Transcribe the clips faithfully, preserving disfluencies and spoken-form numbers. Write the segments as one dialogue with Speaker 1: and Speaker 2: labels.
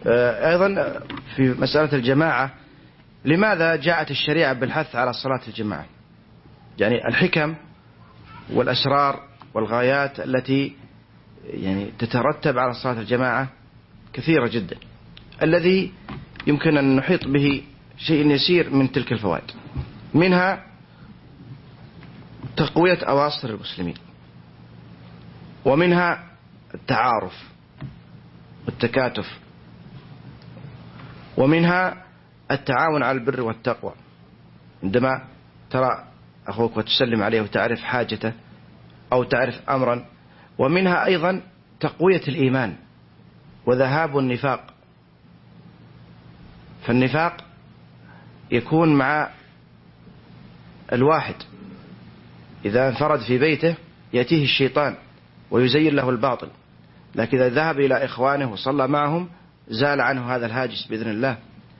Speaker 1: أيضا في مسألة الجماعة، لماذا جاءت الشريعة بالحث على صلاة الجماعة؟ يعني الحكم والأسرار والغايات التي يعني تترتب على صلاة الجماعة كثيرة جدا، الذي يمكن أن نحيط به شيء يسير من تلك الفوائد. منها تقوية أواصر المسلمين، ومنها التعارف والتكاتف، ومنها التعاون على البر والتقوى، عندما ترى أخوك وتسلم عليه وتعرف حاجته أو تعرف أمرا. ومنها أيضا تقوية الإيمان وذهاب النفاق، فالنفاق يكون مع الواحد إذا انفرد في بيته يأتيه الشيطان ويزين له الباطل، لكن إذا ذهب إلى إخوانه وصلى معهم زال عنه هذا الهاجس بإذن الله.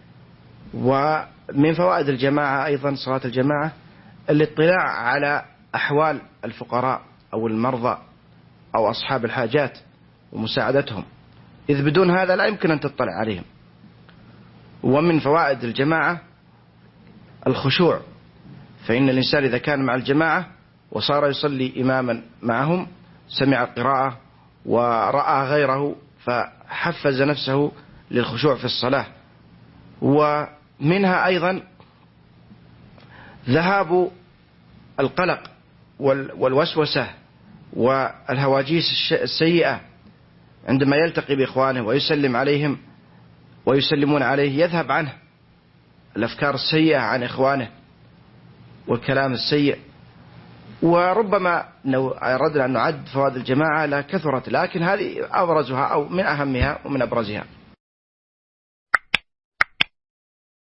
Speaker 1: ومن فوائد الجماعة أيضا صلاة الجماعة الاطلاع على أحوال الفقراء أو المرضى أو أصحاب الحاجات ومساعدتهم، إذ بدون هذا لا يمكن أن تطلع عليهم. ومن فوائد الجماعة الخشوع، فإن الإنسان إذا كان مع الجماعة وصار يصلي إماما معهم سمع القراءة ورأى غيره فحفز نفسه للخشوع في الصلاة. ومنها أيضا ذهاب القلق والوسوسة والهواجيس السيئة، عندما يلتقي بإخوانه ويسلم عليهم ويسلمون عليه يذهب عنه الأفكار السيئة عن إخوانه والكلام السيء. وربما لو أردنا أن نعد فوائد الجماعة لا كثرت، لكن هذه أبرزها أو من أهمها ومن أبرزها.